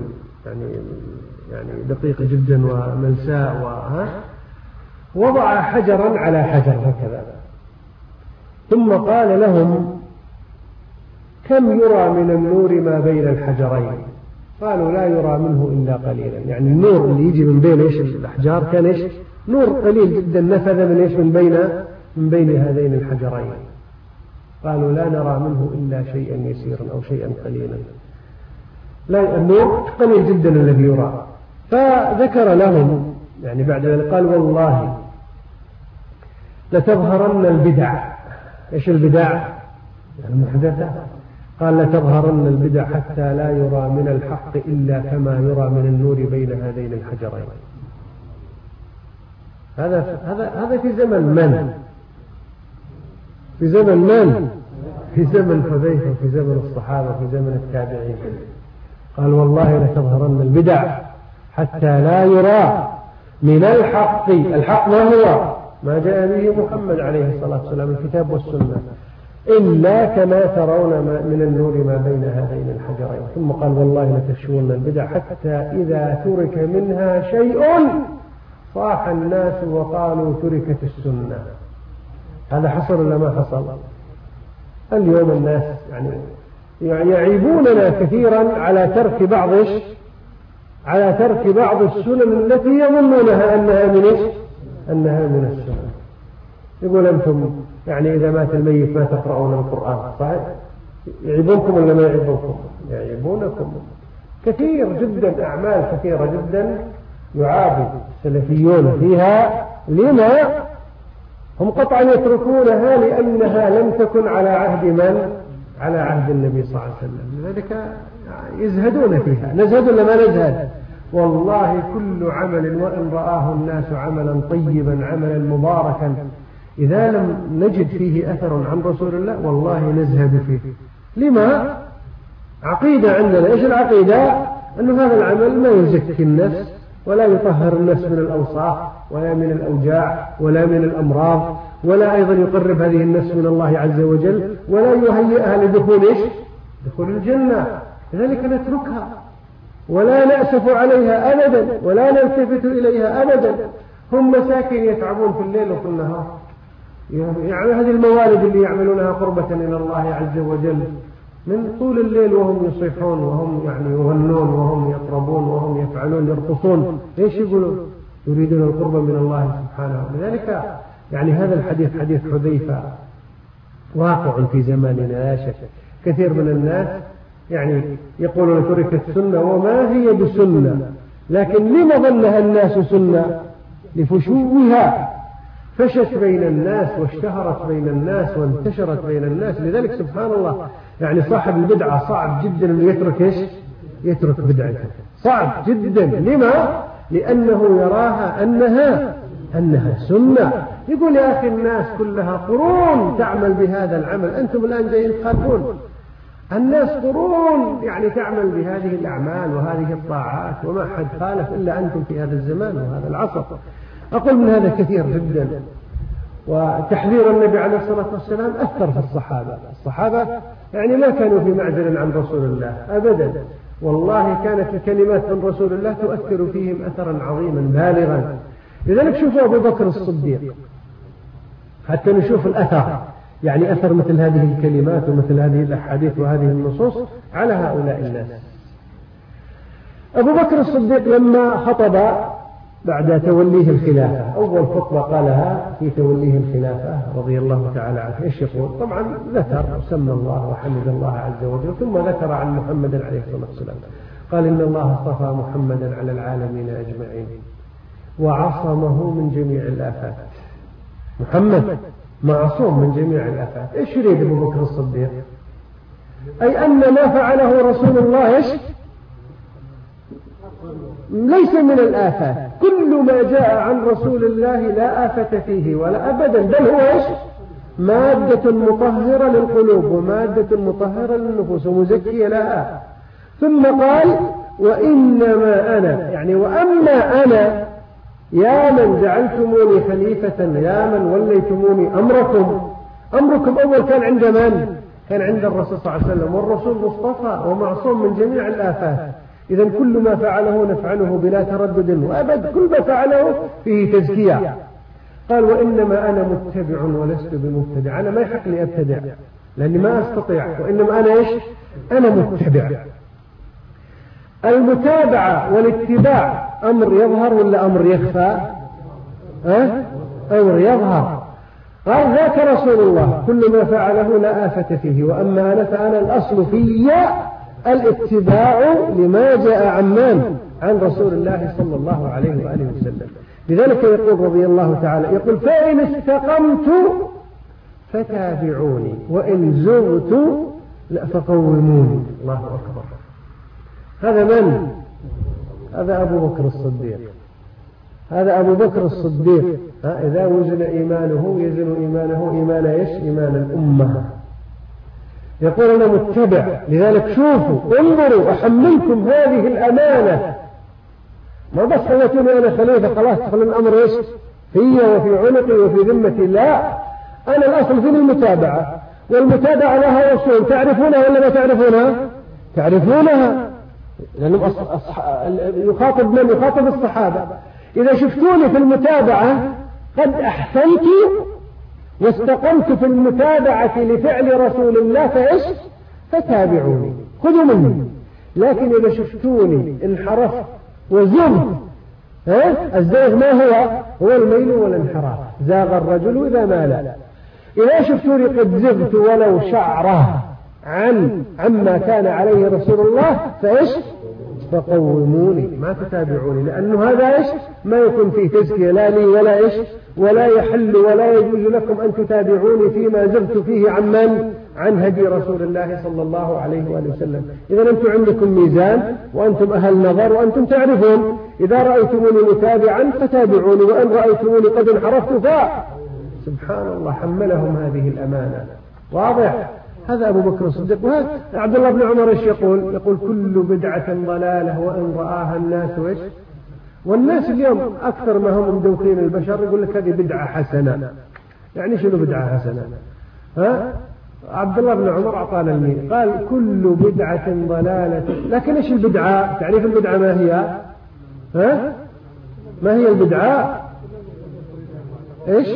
يعني دقيقة جدا وملساء وضع حجرا على حجر هكذا، ثم قال لهم كم يرى من النور ما بين الحجرين؟ قالوا لا يرى منه إلا قليلا. يعني النور اللي يجي من بين الأحجار كان نور قليل جدا نفذ من بين هذين الحجرين. قالوا لا نرى منه إلا شيئا يسيرا أو شيئا قليلا، لا، النور قليل جدا الذي يرى. فذكر لهم يعني بعد ذلك قال والله لتظهرن البدع. إيش البدع؟ المحدثة. قال لتظهرن البدع حتى لا يرى من الحق إلا كما يرى من النور بين هذين الحجرين. هذا في زمن من؟ في زمن من؟ في زمن حذيفة، في زمن الصحابة، في زمن التابعين. قال والله لتظهرن البدع حتى لا يرى من الحق. الحق ما هو؟ ما جاء به محمد عليه الصلاة والسلام، الكتاب والسنة، إلا كما ترون من النور ما بين هذين الحجرين. ثم قال والله لتشون البدع حتى إذا ترك منها شيء صاح الناس وقالوا تركت السنة. هذا حصل ولا ما حصل؟ اليوم الناس يعني يعيبوننا كثيرا على ترك بعض السنن التي يظنونها أنها من السنة. يقول أنتم يعني إذا مات الميت ما تقرؤون القرآن، صحيح؟ يعيبونكم ولا ما يعيبونكم؟ يعيبونكم كثير جدا، أعمال كثيرة جدا يعاب السلفيون فيها. لما؟ هم قطعا يتركونها لأنها لم تكن على عهد من؟ على عهد النبي صلى الله عليه وسلم. لذلك يزهدون فيها. نزهد ولا ما نزهد؟ والله كل عمل وإن رآه الناس عملا طيبا عملا مباركا إذا لم نجد فيه أثر عن رسول الله والله نزهد فيه. لما؟ عقيدة عندنا. إيش العقيدة؟ أن هذا العمل ما يزكي النفس ولا يطهر النفس من الأوصاف ولا من الأوجاع ولا من الأمراض، ولا أيضا يقرب هذه النفس من الله عز وجل، ولا يهيئها لدخول دخول الجنة. لذلك نتركها ولا نأسف عليها أبدا ولا نلتفت إليها أبدا. هم مساكين يتعبون في الليل وفي النهار، يعني هذه الموالد اللي يعملونها قربة إلى الله عز وجل من طول الليل وهم يصيحون وهم يعني يغنون وهم يطربون وهم يفعلون يرقصون. ليش يقولون؟ يريدون القرب من الله سبحانه. لذلك يعني هذا الحديث حديث حذيفة واقع في زماننا لا شك. كثير من الناس يعني يقولون تركت السنة وما هي بسنة، لكن لما ظنها الناس سنة؟ لفشوها، فشت بين الناس واشتهرت بين الناس وانتشرت بين الناس. لذلك سبحان الله يعني صاحب البدعة صعب جدا أن يترك إيش؟ يترك بدعته، صعب جدا. لما؟ لأنه يراها أنها سنة. يقول يا أخي الناس كلها قرون تعمل بهذا العمل، أنتم الآن جايين تخالفون. الناس قرون يعني تعمل بهذه الأعمال وهذه الطاعات، وما حد خالف إلا أنتم في هذا الزمان وهذا العصر. أقول من هذا كثير جدا. وتحذير النبي عليه الصلاة والسلام أثر في الصحابة يعني ما كانوا في معزل عن رسول الله أبدا، والله كانت الكلمات من رسول الله تؤثر فيهم أثرا عظيما بالغا. لذلك شوفوا أبو بكر الصديق حتى نشوف الأثر، يعني أثر مثل هذه الكلمات ومثل هذه الأحاديث وهذه النصوص على هؤلاء الناس. أبو بكر الصديق لما خطب بعد توليه الخلافة، أول خطبة قالها في توليه الخلافة رضي الله تعالى عنه، إيش يقول؟ طبعا ذكر وسمى الله وحمد الله عز وجل، ثم ذكر عن محمد عليه الصلاة والسلام، قال إن الله اصطفى محمدا على العالمين أجمعين وعصمه من جميع الآفات. محمد معصوم من جميع الآفات. إيش يريد أبو بكر الصديق؟ أي أن ما فعله رسول الله إيش؟ ليس من الآفات، كل ما جاء عن رسول الله لا آفة فيه ولا أبدا، بل هو إيش؟ مادة مطهرة للقلوب ومادة مطهرة للنفوس ومزكية لها. ثم قال وإنما أنا، يعني وأما أنا يا من جعلتموني خليفة، يا من وليتموني أمركم أول كان عند من؟ كان عند الرسول صلى الله عليه وسلم، والرسول مصطفى ومعصوم من جميع الآفات. إذا كل ما فعله نفعله بلا تردد وأبد، كل ما فعله فيه تزكية. قال وإنما أنا متبع ولست بمبتدع، أنا ما يحق لي أبتدع لأني ما أستطيع، وإنما أنا إيش؟ أنا متبع. المتابعة والاتباع أمر يظهر ولا أمر يخفى؟ أمر يظهر. قال ذاك رسول الله كل ما فعله لا آفة فيه، وأما أنا فأنا الأصل في الاتباع لما جاء عن رسول الله صلى الله عليه وآله وسلم. لذلك يقول رضي الله تعالى، يقول فإن استقمت فتابعوني وإن زغت فقوموني. الله أكبر. هذا من؟ هذا أبو بكر الصديق. هذا أبو بكر الصديق إذا وزن إيمانه يزن إيمانه إيمان إيش؟ إيمان الأمة. يقول أنا متبع. لذلك شوفوا انظروا أحملكم هذه الأمانة، ما بس خلتوني أنا خليفة خلاص تخلوا الأمر إيش؟ في وفي عنقي وفي ذمتي، لا، أنا الأصل في المتابعة، والمتابعة لها أصول تعرفونها ولا ما تعرفونها؟ تعرفونها، لأنه يخاطب من؟ يخاطب الصحابة. إذا شفتوني في المتابعة قد أحسنت واستقمت في المتابعة لفعل رسول الله فإيش؟ فتابعوني، خذوا مني. لكن إذا شفتوني انحرفت وزغت، الزيغ ما هو الميل والانحراف، زاغ الرجل إذا مال. إذا شفتوني قد زغت ولو شعره عما كان عليه رسول الله فإيش؟ فقوموني، ما تتابعوني، لأنه هذا إيش؟ ما يكون فيه تزكية لا لي ولا إيش؟ ولا يحل ولا يجوز لكم أن تتابعوني فيما زغت فيه عن هدي رسول الله صلى الله عليه وآله وسلم. إذا أنتم عندكم ميزان وأنتم أهل نظر وأنتم تعرفون، إذا رأيتموني متابعا فتابعوني، وإن رأيتموني قد انحرفت سبحان الله حملهم هذه الأمانة. واضح؟ هذا أبو بكر الصديق. وهذا عبد الله بن عمر إيش يقول؟ يقول كل بدعة ضلالة وإن رآها الناس إيش؟ والناس اليوم أكثر ما هم مدوخين البشر يقول لك هذه بدعة حسنة. يعني شنو بدعة حسنة؟ عبد الله بن عمر أعطانا المثال، قال كل بدعة ضلالة. لكن إيش البدعة؟ تعريف البدعة ما هي؟ ما هي البدعة؟ إيش؟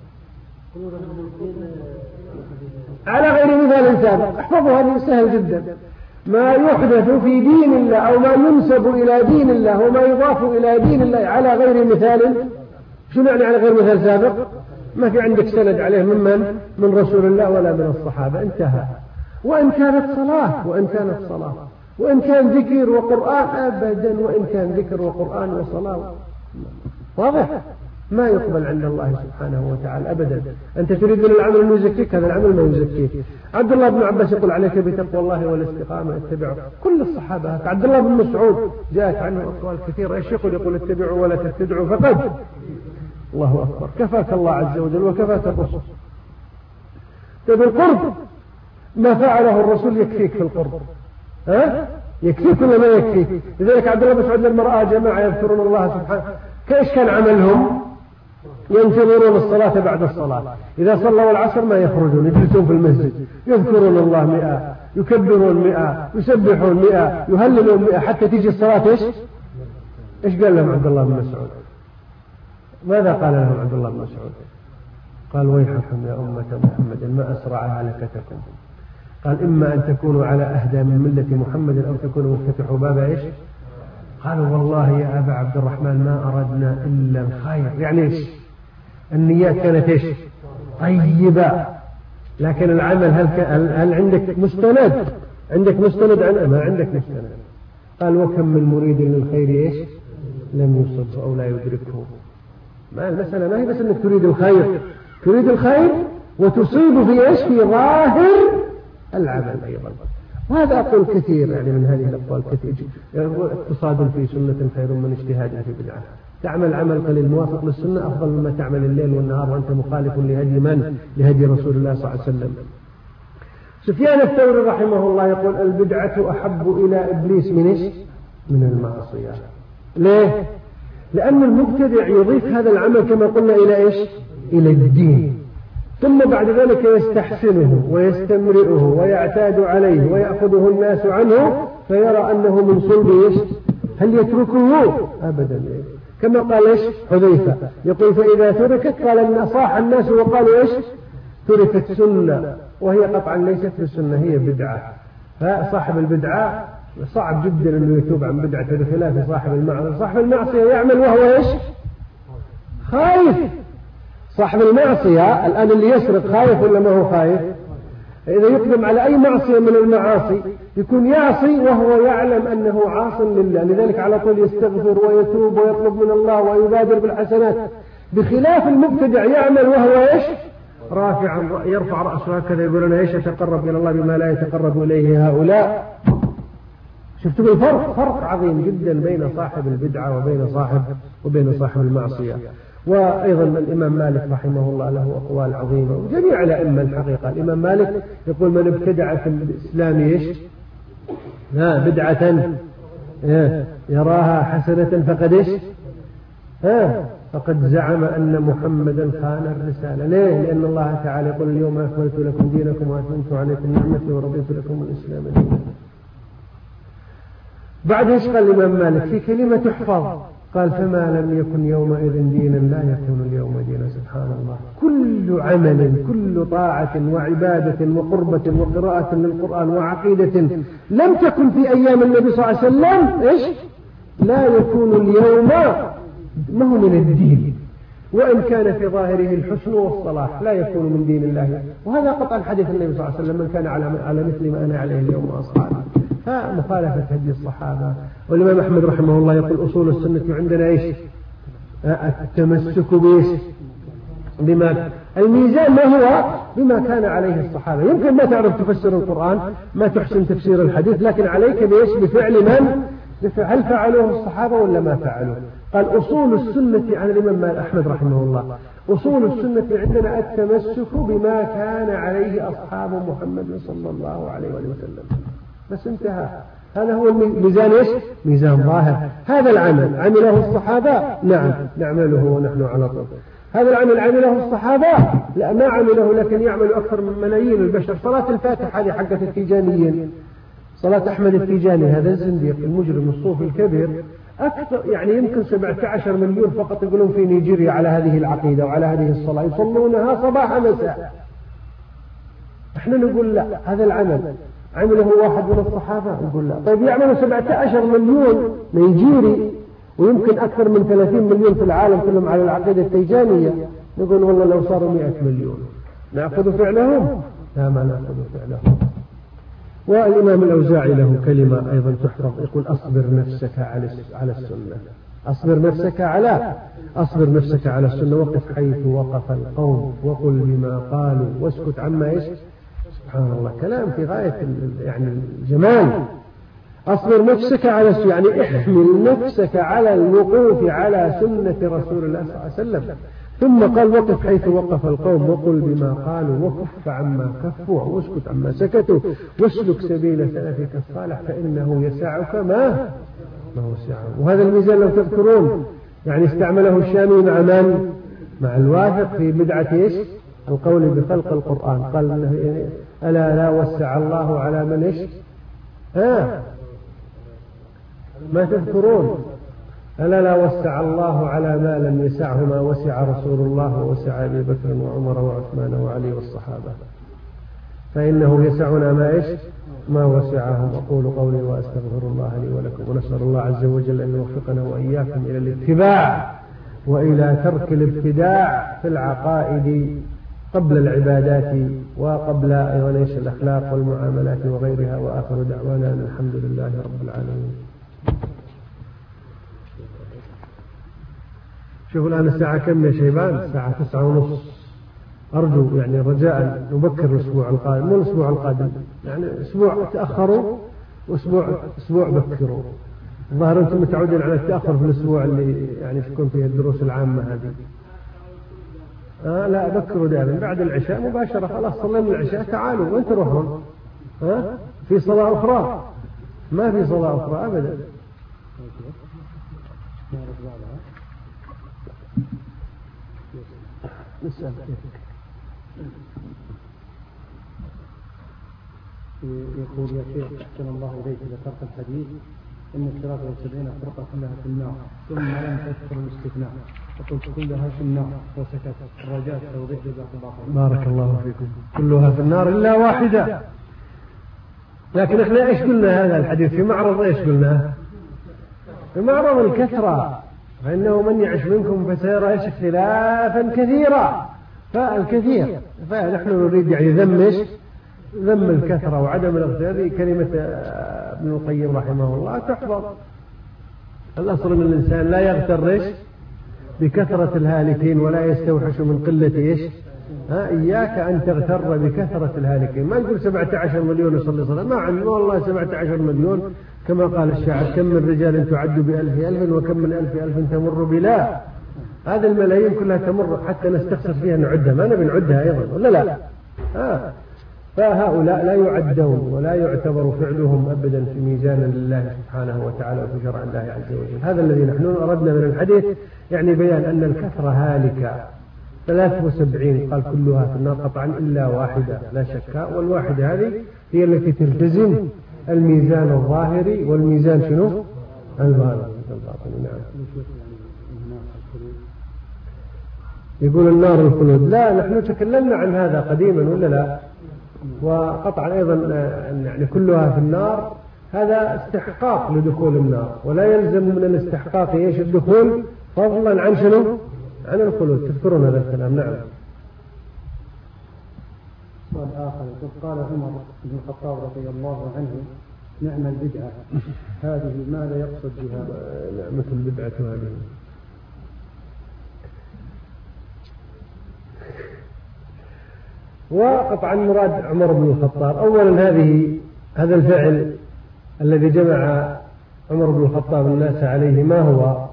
على غير مثال سابق. احفظوا هذه سهل جدا. ما يحدث في دين الله أو ما ينسب إلى دين الله وما يضاف إلى دين الله على غير مثال. شو يعني على غير مثال سابق؟ ما في عندك سند عليه من رسول الله ولا من الصحابة، انتهى. وإن كانت صلاة وإن كان ذكر وقرآن أبدا، وإن كان ذكر وقرآن وصلاة. واضح؟ ما يقبل عند الله سبحانه وتعالى أبدا. أنت تريد من العمل أن يزكيك، هذا العمل ما يزكيك. عبد الله بن عباس يقول عليك بتقوى الله والاستقامة اتبعوا. كل الصحابة، عبد الله بن مسعود جاءت عنه أقوال كثيرة، ايش يقول اتبعوا ولا تبتدعوا فقد. الله أكبر، كفاك الله عز وجل وكفاك الرسول. طيب القرب ما فعله الرسول يكفيك في القرب، يكفيك ولا ما يكفيك؟ لذلك عبد الله بن مسعود لما رأى جماعة يذكرون الله سبحانه كيف كان عملهم؟ ينتظرون الصلاة بعد الصلاة، إذا صلوا العصر ما يخرجون، يجلسون في المسجد يذكرون الله 100، يكبرون 100، يسبحون 100، يهللون 100، حتى تيجي الصلاة إيش قال لهم عبد الله بن مسعود؟ ماذا قال لهم عبد الله بن مسعود؟ قال ويحكم يا أمة محمد ما أسرع هلكتكم. قال إما أن تكونوا على أهدى من ملة محمد أو تكونوا مفتتحوا باب إيش؟ قالوا والله يا أبا عبد الرحمن ما أردنا إلا الخير. يعني إيش؟ النيات كانت إيش؟ طيبة، لكن العمل هل عندك مستند؟ عندك مستند؟ ما عندك مستند. قال وكم من مريد للخير إيش؟ لم يصب أو لا يدركه. ما المسألة ما هي بس أنك تريد الخير، تريد الخير وتصيب في إيش؟ في ظاهر العمل أيضا. وهذا أقول كثير يعني من هذه الأقوال كثير. اقتصاد في سنة خير من اجتهاد في بدعة. تعمل عمل قليل موافق للسنة أفضل مما تعمل الليل والنهار وأنت مخالف لهدي من؟ لهدي رسول الله صلى الله عليه وسلم. سفيان الثوري رحمه الله يقول البدعة أحب إلى إبليس من إيش؟ من المعصية. ليه؟ لأن المبتدع يضيف هذا العمل كما قلنا إلى إيش؟ إلى الدين، ثم بعد ذلك يستحسنه ويستمرئه ويعتاد عليه ويأخذه الناس عنه فيرى أنه من صلب إيش؟ هل يتركه؟ أبدا. كما قال إيش؟ حذيفة يقول فإذا تركت قال أن صاح الناس وقالوا إيش؟ تركت سنة، وهي قطعا ليست بالسنة، هي بدعة. فصاحب البدعة صعب جدا أنه يتوب عن بدعته بخلاف صاحب المعصية. صاحب المعصية يعمل وهو إيش؟ خايف. صاحب المعصية الآن اللي يسرق خايف ولا ما هو خايف؟ إذا يقدم على أي معصية من المعاصي يكون يعصي وهو يعلم أنه عاص لله، لذلك على طول يستغفر ويتوب ويطلب من الله ويبادر بالحسنات، بخلاف المبتدع يعمل وهو إيش؟ رافعا يرفع رأسه هكذا يقول أنا إيش أتقرب إلى الله بما لا يتقرب إليه هؤلاء. شفتوا الفرق؟ فرق عظيم جدا بين صاحب البدعة وبين صاحب المعصية. وأيضا الإمام مالك رحمه الله له أقوال عظيمة، وجميع الأئمة الحقيقة. الإمام مالك يقول من ابتدع في الإسلام إيش؟ بدعة يراها حسنة فقد إيش؟ فقد زعم أن محمدا خان الرسالة. ليه؟ لأن الله تعالى يقول اليوم أكملت لكم دينكم وأتممت عليكم نعمتي ورضيت لكم الإسلام دينا. بعد إيش قال الإمام مالك في كلمة تحفظ؟ قال فما لم يكن يومئذ دينا لا يكون اليوم دينا. سبحان الله. كل عمل كل طاعة وعبادة وقربة وقراءة للقرآن وعقيدة لم تكن في أيام النبي صلى الله عليه وسلم إيش؟ لا يكون اليوم ما هو من الدين، وإن كان في ظاهره الحسن والصلاح لا يكون من دين الله. وهذا قطعا حديث النبي صلى الله عليه وسلم من كان على مثل ما أنا عليه اليوم وأصحابي. فمخالفة هدي الصحابة. والإمام أحمد رحمه الله يقول أصول السنة عندنا إيش؟ التمسك بإيش؟ بما الميزان ما هو؟ بما كان عليه الصحابة. يمكن ما تعرف تفسر القرآن، ما تحسن تفسير الحديث، لكن عليك بإيش؟ بفعل من؟ هل فعلوه الصحابة ولا ما فعلوه؟ قال أصول السنة عن الإمام أحمد رحمه الله أصول السنة عندنا التمسك بما كان عليه أصحاب محمد صلى الله عليه وسلم. بس انتهى. هذا هو الميزان إيش؟ ميزان ظاهر. هذا العمل عمله الصحابة؟ نعم نعمله ونحن على طول. هذا العمل عمله الصحابة؟ لا ما عمله، لكن يعمل أكثر من ملايين البشر. صلاة الفاتحة هذه حقة التيجانيين، صلاة أحمد التيجاني هذا الزنديق المجرم الصوفي الكبير أكثر يعني يمكن 17 مليون فقط يقولون في نيجيريا على هذه العقيدة وعلى هذه الصلاة، يصلونها صباح مساء. احنا نقول لا، هذا العمل عمله واحد من الصحابة، نقول لا. طيب يعملوا 17 مليون نيجيري ويمكن أكثر من 30 مليون في العالم كلهم على العقيدة التيجانية، نقول والله لو صاروا 100 مليون نأخذ فعلهم؟ لا ما نأخذ فعلهم. والإمام الأوزاعي له كلمة أيضا تحفظ، يقول أصبر نفسك على السنة، أصبر نفسك على السنة، وقف حيث وقف القوم وقل بما قالوا واسكت عما سبحان الله، كلام في غاية يعني الجمال. أصبر نفسك على السنة يعني احمل نفسك على الوقوف على سنة رسول الله صلى الله عليه وسلم. ثم قال وقف حيث وقف القوم وقل بما قالوا وكف عما كفوا واسكت عما سكتوا واسلك سبيل سلفك الصالح فإنه يسعك ما وسعه. وهذا الميزان لو تذكرون يعني استعمله الشامي مع من؟ مع الواثق في بدعة القول بخلق القرآن، قال ألا لا وسع الله على من ما تذكرون؟ ألا لا وسع الله على ما لم يسعه ما وسع رسول الله ووسع أبي بكر وعمر وعثمان وعلي والصحابة، فإنه يسعنا ما وسعهم. أقول قولي وأستغفر الله لي ولكم، ونسأل الله عز وجل أن يوفقنا وإياكم إلى الاتباع وإلى ترك الابتداع في العقائد قبل العبادات وقبل أيضا الأخلاق والمعاملات وغيرها. وآخر دعوانا الحمد لله رب العالمين. شوفوا الآن الساعة كم يا شيبان؟ الساعة 9:30. أرجو يعني رجاء نبكر الأسبوع القادم، مو الأسبوع القادم يعني أسبوع تأخروا وأسبوع بكروا. الظاهر أنتم متعودين على التأخر في الأسبوع اللي يعني تكون فيه الدروس العامة هذه. لا بكروا دائما بعد العشاء مباشرة، خلاص صلينا العشاء تعالوا وين تروحون؟ في صلاة أخرى؟ ما في صلاة أخرى أبدا. نسأل يقول يا شيخ أحسن الله إليك ذكرت الحديث إن 73 فرقة كلها في النار ثم لم تذكر الاستثناء فقلت كلها في النار وسكت، الرجاء توضيح لذاك. بارك الله فيكم. كلها في النار إلا واحدة. لكن احنا ايش قلنا هذا الحديث في معرض ايش قلنا؟ في معرض الكثرة، فإنه من يعش منكم فسيرى اختلافا كثيرا. فالكثير فنحن نريد يعني ذم الكثرة وعدم الاغتياب. كلمة ابن القيم رحمه الله تحفظ. الأصل من الإنسان لا يغتر بكثرة الهالكين ولا يستوحش من قلة إياك أن تغتر بكثرة الهالكين. ما نقول 17 مليون يصلي صلاة، ما عندنا والله 17 مليون كما قال الشاعر كم من رجال تعد ب1000 وكم من 1000 تمر بلا. هذه الملايين كلها تمر حتى نستخسر فيها نعدها، ما نبي نعدها أيضا ولا لا؟ فهؤلاء لا يعدون ولا يعتبر فعلهم أبدا في ميزان لله سبحانه وتعالى وفي شرع الله عز وجل. هذا الذي نحن أردنا من الحديث يعني بيان أن الكثرة هالكة. 73 قال كلها في النار قطعا إلا واحدة لا شك، والواحدة هذه هي التي تلتزم الميزان الظاهري والميزان شنو؟ الباطني. نعم. يقول النار الخلود. لا نحن تكلمنا عن هذا قديما ولا لا؟ وقطعا أيضا يعني كلها في النار هذا استحقاق لدخول النار، ولا يلزم من الاستحقاق الدخول فضلا عن شنو؟ عن الخلود. تذكرون هذا الكلام؟ نعم. سؤال آخر قال عمر بن الخطاب رضي الله عنه نعم البدعة هذه ماذا يقصد بها؟ نعمة البدعة هذه وقطعا مراد عمر بن الخطاب. أولا هذا الفعل الذي جمع عمر بن الخطاب الناس عليه ما هو؟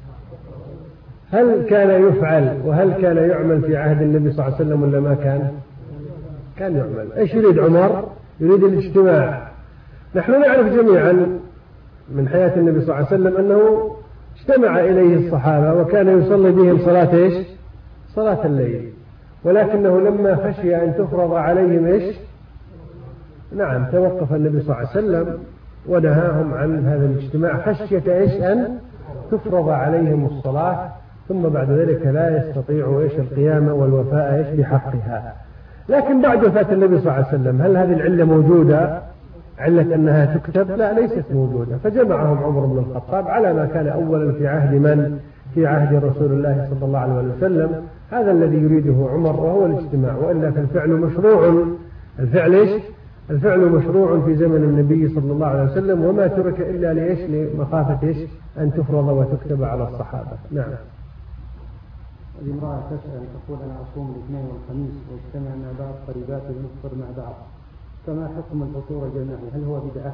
هل كان يفعل وهل كان يعمل في عهد النبي صلى الله عليه وسلم ولا ما كان؟ كان يعمل. ايش يريد عمر؟ يريد الاجتماع. نحن نعرف جميعا من حياة النبي صلى الله عليه وسلم أنه اجتمع إليه الصحابة وكان يصلي بهم صلاة الليل، ولكنه لما خشي أن تفرض عليهم نعم توقف النبي صلى الله عليه وسلم ونهاهم عن هذا الاجتماع خشية أن تفرض عليهم الصلاة، ثم بعد ذلك لا يستطيعوا القيام والوفاء بحقها. لكن بعد وفاة النبي صلى الله عليه وسلم هل هذه العلة موجودة؟ علة أنها تكتب؟ لا، ليست موجودة. فجمعهم عمر بن الخطاب على ما كان أولا في عهد من؟ في عهد رسول الله صلى الله عليه وسلم. هذا الذي يريده عمر وهو الاجتماع، وإلا فالفعل مشروع. الفعل الفعل مشروع في زمن النبي صلى الله عليه وسلم، وما ترك إلا لإيش؟ لمخافة إيش؟ أن تفرض وتكتب على الصحابة. نعم. الامرأة تسأل تقول أنا أصوم الاثنين والخميس واجتمع مع بعض قريباتي ونفطر مع بعض، فما حكم الفطور الجماعي؟ هل هو بدعة؟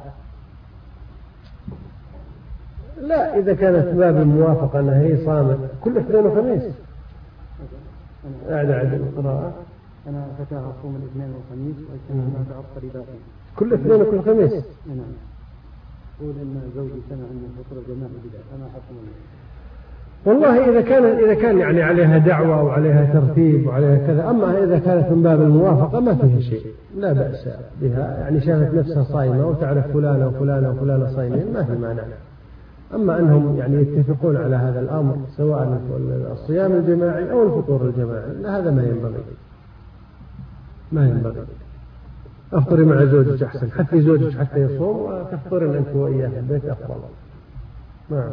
لا، إذا كانت باب الموافقة أنها هي صامت كل اثنين وخميس. أعد القراءة. أنا فتاة أصوم الاثنين والخميس واجتمع مع بعض قريباتي كل اثنين وكل خميس. نعم. أقول إن زوجي سمع أن الفطور الجماعي بدعة، فما حكم؟ والله إذا كان يعني عليها دعوة وعليها ترتيب وعليها كذا، أما إذا كانت من باب الموافقة ما فيها شيء، لا بأس بها، يعني شافت نفسها صايمة وتعرف فلانة وفلانة وفلانة صايمين ما في مانع. أما أنهم يعني يتفقون على هذا الأمر سواء الصيام الجماعي أو الفطور الجماعي، هذا ما ينبغي. أفطري مع زوجك أحسن، حتى زوجك حتى يصوم وتفطرين أنت وإياه في البيت أفضل. نعم.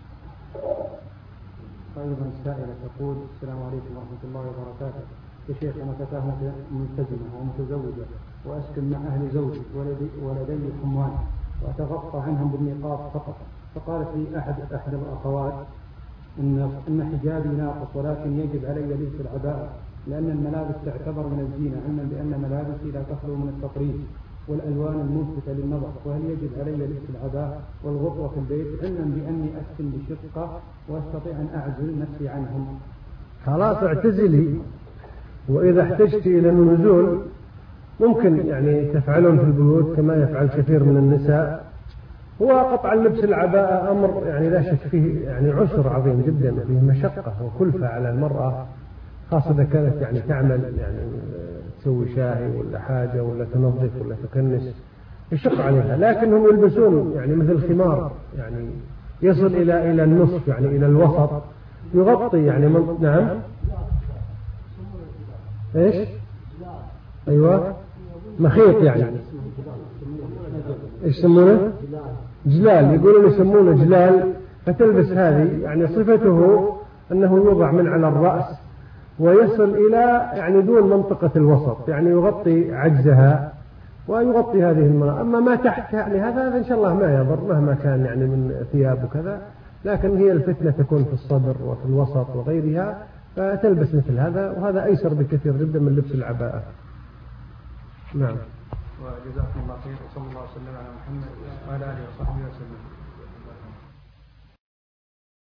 أيضا السائلة تقول: السلام عليكم ورحمة الله وبركاته، يا شيخ أنا فتاة ملتزمة ومتزوجة وأسكن مع أهل زوجي ولدي حموان وأتغطى عنهم بالنقاب فقط، فقالت لي أحد الأخوات إن حجابي ناقص ولكن يجب علي لبس العباءة لأن الملابس تعتبر من الزينة، علما بأن ملابسي لا تخلو من التطريز والألوان الملفتة للنظر، وهل يجب علي لبس العباءة والغطرة في البيت، علما بأني أسكن بشقة وأستطيع أن أعزل نفسي عنهم؟ خلاص اعتزلي، وإذا احتجت إلى النزول ممكن يعني تفعلون في البيوت كما يفعل كثير من النساء. هو قطع لبس العباءة أمر يعني لا شك فيه يعني عسر عظيم جدا، فيه مشقة وكلفة على المرأة، خاصة إذا كانت يعني تعمل يعني تسوي شاهي ولا حاجة ولا تنظف ولا تكنس يشق عليها، لكنهم يلبسون يعني مثل خمار يعني يصل إلى النصف يعني إلى الوسط يغطي يعني نعم. إيش؟ أيوة مخيط يعني إيش يسمونه؟ جلال، يقولون يسمونه جلال. فتلبس هذه يعني صفته أنه يوضع من على الرأس ويصل إلى يعني دون منطقة الوسط، يعني يغطي عجزها ويغطي هذه المرأة. أما ما تحت يعني هذا إن شاء الله ما يضر مهما كان يعني من ثياب وكذا، لكن هي الفتنة تكون في الصدر وفي الوسط وغيرها، فتلبس مثل هذا، وهذا أيسر بكثير جدا من لبس العباءة. نعم. وجزاكم الله خير، وصلى الله وسلم على محمد وعلى آله وصحبه وسلم.